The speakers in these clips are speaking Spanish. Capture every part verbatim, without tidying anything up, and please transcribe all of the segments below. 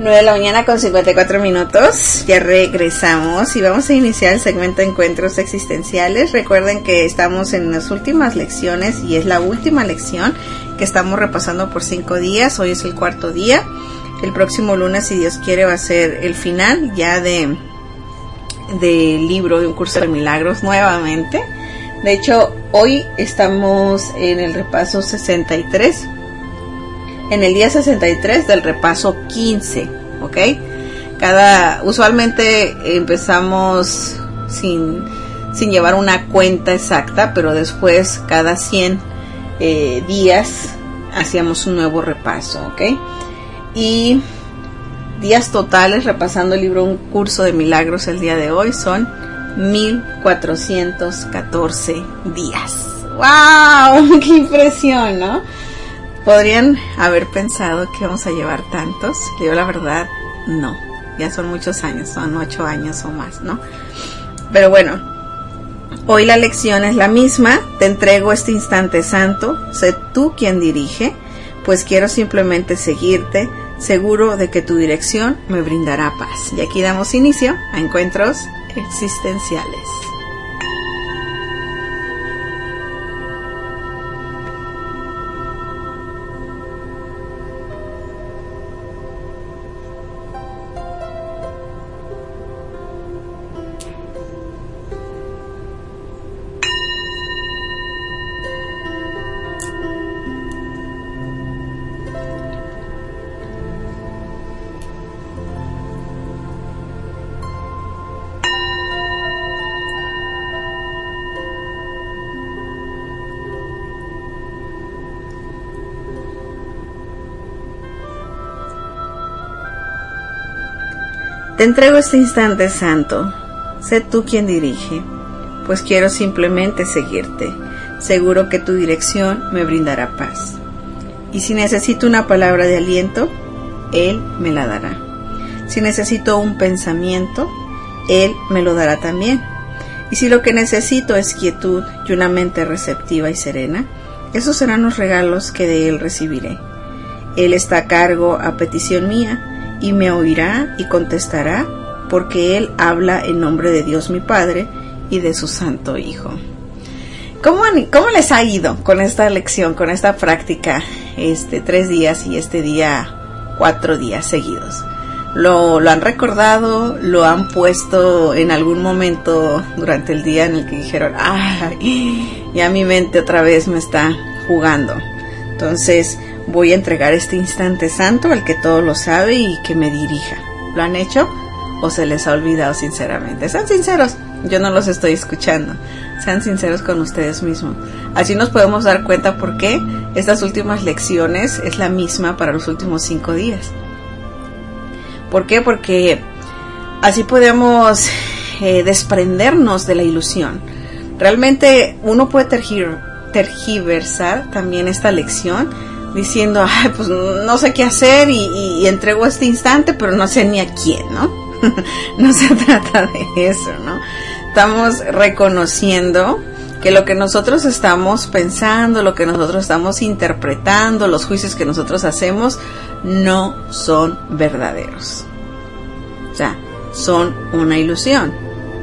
nueve de la mañana con cincuenta y cuatro minutos, ya regresamos y vamos a iniciar el segmento de encuentros existenciales. Recuerden que estamos en las últimas lecciones y es la última lección que estamos repasando por cinco días. Hoy es el cuarto día. El próximo lunes, si Dios quiere, va a ser el final ya de del libro de Un Curso de Milagros nuevamente. De hecho, hoy estamos en el repaso sesenta y tres. En el día sesenta y tres del repaso quince, ¿ok? Cada, usualmente empezamos sin, sin llevar una cuenta exacta, pero después cada cien eh, días hacíamos un nuevo repaso, ¿ok? Y días totales repasando el libro Un Curso de Milagros el día de hoy son mil cuatrocientos catorce días. ¡Wow! ¡Qué impresión!, ¿no? Podrían haber pensado que vamos a llevar tantos. Yo la verdad, no. Ya son muchos años, son ocho años o más, ¿no? Pero bueno, hoy la lección es la misma. Te entrego este instante santo. Sé tú quien dirige, pues quiero simplemente seguirte, seguro de que tu dirección me brindará paz. Y aquí damos inicio a encuentros existenciales. Te entrego este instante santo, sé tú quien dirige, pues quiero simplemente seguirte, seguro que tu dirección me brindará paz. Y si necesito una palabra de aliento, Él me la dará. Si necesito un pensamiento, Él me lo dará también. Y si lo que necesito es quietud y una mente receptiva y serena, esos serán los regalos que de Él recibiré. Él está a cargo a petición mía, y me oirá y contestará, porque Él habla en nombre de Dios mi Padre y de su Santo Hijo. ¿Cómo, cómo les ha ido con esta lección, con esta práctica, este tres días y este día cuatro días seguidos? ¿Lo, lo han recordado? ¿Lo han puesto en algún momento durante el día en el que dijeron, ¡ay! Ya mi mente otra vez me está jugando? Entonces, voy a entregar este instante santo al que todo lo sabe y que me dirija. ¿Lo han hecho o se les ha olvidado sinceramente? Sean sinceros, yo no los estoy escuchando. Sean sinceros con ustedes mismos. Así nos podemos dar cuenta por qué estas últimas lecciones es la misma para los últimos cinco días. ¿Por qué? Porque así podemos eh, desprendernos de la ilusión. Realmente uno puede tergir, tergiversar también esta lección diciendo, ay, pues no sé qué hacer y, y, y entrego este instante, pero no sé ni a quién, ¿no? No se trata de eso, ¿no? Estamos reconociendo que lo que nosotros estamos pensando, lo que nosotros estamos interpretando, los juicios que nosotros hacemos, no son verdaderos. O sea, son una ilusión.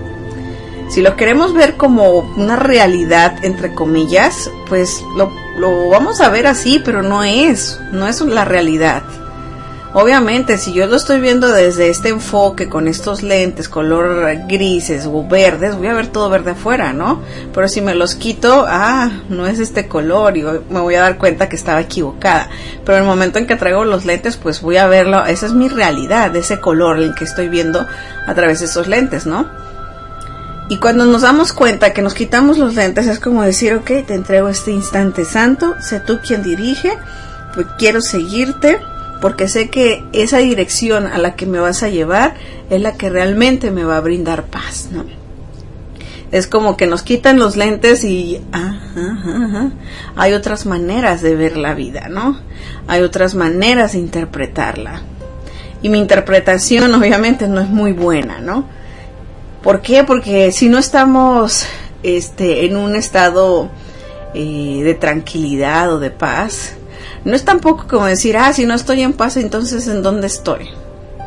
Si lo queremos ver como una realidad, entre comillas, pues lo, lo vamos a ver así, pero no es, no es la realidad. Obviamente, si yo lo estoy viendo desde este enfoque, con estos lentes, color grises o verdes, voy a ver todo verde afuera, ¿no? Pero si me los quito, ah, no es este color y me voy a dar cuenta que estaba equivocada. Pero en el momento en que traigo los lentes, pues voy a verlo, esa es mi realidad, ese color el que estoy viendo a través de esos lentes, ¿no? Y cuando nos damos cuenta que nos quitamos los lentes, es como decir, ok, te entrego este instante santo, sé tú quien dirige, pues quiero seguirte, porque sé que esa dirección a la que me vas a llevar es la que realmente me va a brindar paz, ¿no? Es como que nos quitan los lentes y ah, ah, ah, ah, hay otras maneras de ver la vida, ¿no? Hay otras maneras de interpretarla. Y mi interpretación obviamente no es muy buena, ¿no? ¿Por qué? Porque si no estamos este, en un estado eh, de tranquilidad o de paz, no es tampoco como decir, ah, si no estoy en paz, entonces ¿en dónde estoy?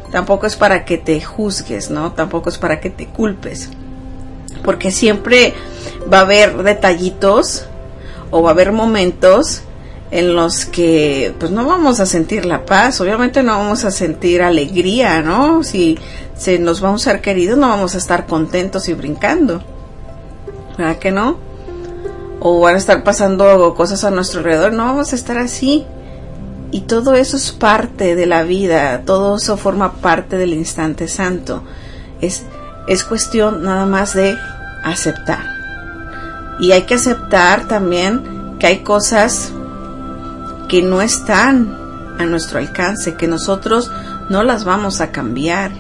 tampoco es para que te juzgues, ¿no? Tampoco es para que te culpes, porque siempre va a haber detallitos o va a haber momentos en los que pues no vamos a sentir la paz, obviamente no vamos a sentir alegría, ¿no? Si, si nos vamos a ser queridos, no vamos a estar contentos y brincando, ¿verdad que no? O van a estar pasando cosas a nuestro alrededor, no vamos a estar así. Y todo eso es parte de la vida, todo eso forma parte del instante santo. Es, es cuestión nada más de aceptar. Y hay que aceptar también que hay cosas que no están a nuestro alcance, que nosotros no las vamos a cambiar.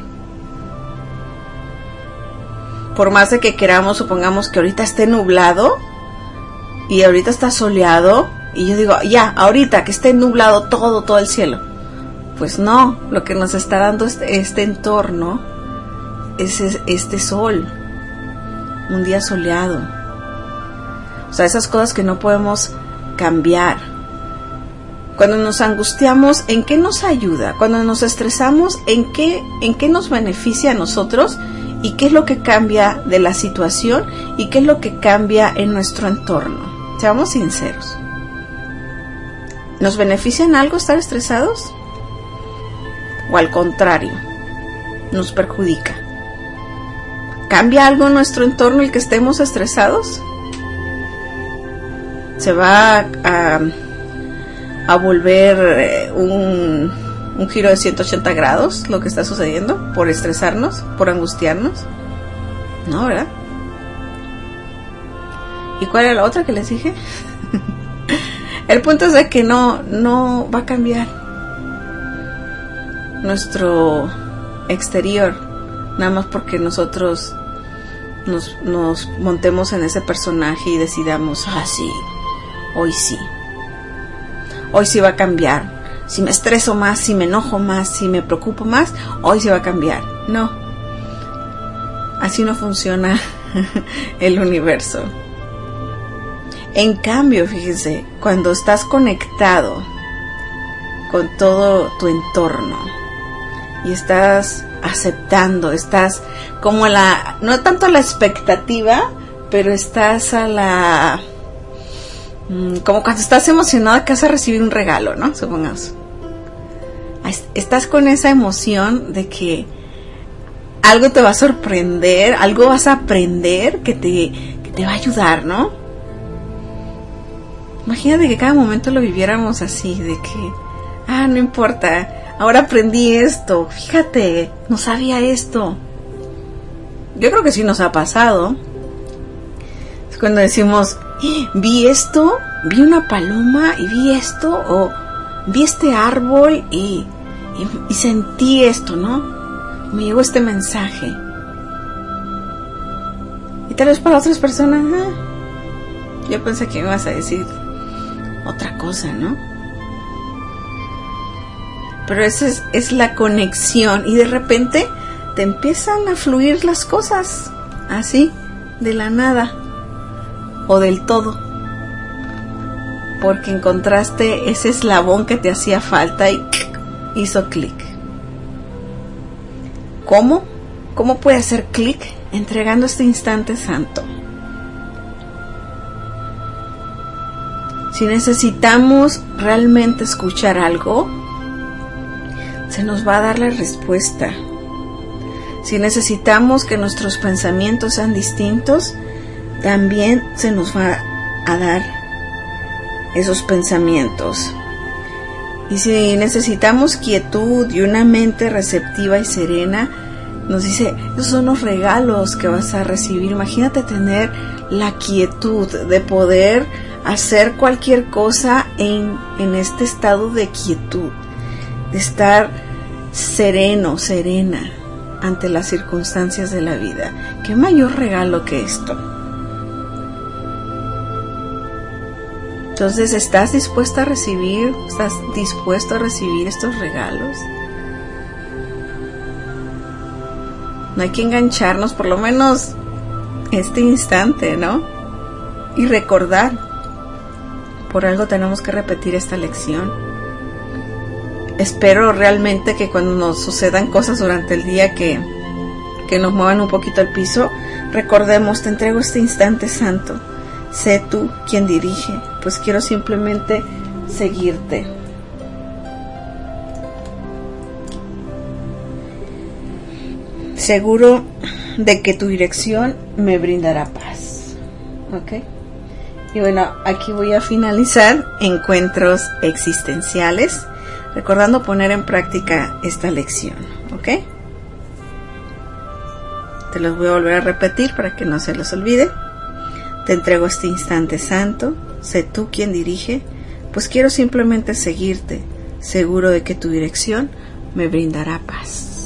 Por más de que queramos, supongamos que ahorita esté nublado y ahorita está soleado, y yo digo, ya, ahorita que esté nublado todo, todo el cielo. Pues no, lo que nos está dando este, este entorno es este sol, un día soleado. O sea, esas cosas que no podemos cambiar. Cuando nos angustiamos, ¿en qué nos ayuda? Cuando nos estresamos, ¿en qué, en qué nos beneficia a nosotros? ¿Y qué es lo que cambia de la situación? ¿Y qué es lo que cambia en nuestro entorno? Seamos sinceros. ¿Nos beneficia en algo estar estresados? ¿O al contrario, nos perjudica? ¿Cambia algo en nuestro entorno el que estemos estresados? ¿Se va a... a volver un, un giro de ciento ochenta grados lo que está sucediendo por estresarnos, por angustiarnos? No, ¿verdad? ¿Y cuál era la otra que les dije? El punto es de que no, no va a cambiar nuestro exterior, nada más porque nosotros nos, nos montemos en ese personaje y decidamos, ah, sí, hoy sí. Hoy sí va a cambiar. Si me estreso más, si me enojo más, si me preocupo más, hoy sí va a cambiar. No. Así no funciona el universo. En cambio, fíjense, cuando estás conectado con todo tu entorno y estás aceptando, estás como la, no tanto a la expectativa, pero estás a la... como cuando estás emocionada que vas a recibir un regalo, ¿no? Supongamos. Estás con esa emoción de que algo te va a sorprender, algo vas a aprender que te, que te va a ayudar, ¿no? Imagínate que cada momento lo viviéramos así, de que, ah, no importa, ahora aprendí esto, fíjate, no sabía esto. Yo creo que sí nos ha pasado. Es cuando decimos, vi esto, vi una paloma y vi esto, o vi este árbol y, y, y sentí esto, ¿no? Me llegó este mensaje. Y tal vez para otras personas, ah, yo pensé que me ibas a decir otra cosa, ¿no? Pero esa es, es la conexión, y de repente te empiezan a fluir las cosas, así, de la nada. O del todo, porque encontraste ese eslabón que te hacía falta y hizo clic. ¿Cómo? ¿Cómo puede hacer clic? Entregando este instante santo. Si necesitamos realmente escuchar algo, se nos va a dar la respuesta. Si necesitamos que nuestros pensamientos sean distintos, también se nos va a dar esos pensamientos. Y si necesitamos quietud y una mente receptiva y serena, nos dice, esos son los regalos que vas a recibir. Imagínate tener la quietud de poder hacer cualquier cosa en, en este estado de quietud, de estar sereno, serena ante las circunstancias de la vida. ¿Qué mayor regalo que esto? Entonces, ¿estás dispuesta a recibir? ¿Estás dispuesto a recibir estos regalos? No hay que engancharnos, por lo menos este instante, ¿no? Y recordar, por algo tenemos que repetir esta lección. espero realmente que cuando nos sucedan cosas durante el día que, que nos muevan un poquito el piso, recordemos, te entrego este instante santo. Sé tú quien dirige, pues quiero simplemente seguirte. Seguro de que tu dirección me brindará paz. ¿Ok? Y bueno, aquí voy a finalizar encuentros existenciales, recordando poner en práctica esta lección. ¿Ok? Te los voy a volver a repetir para que no se los olvide. Te entrego este instante santo, sé tú quien dirige, pues quiero simplemente seguirte, seguro de que tu dirección me brindará paz.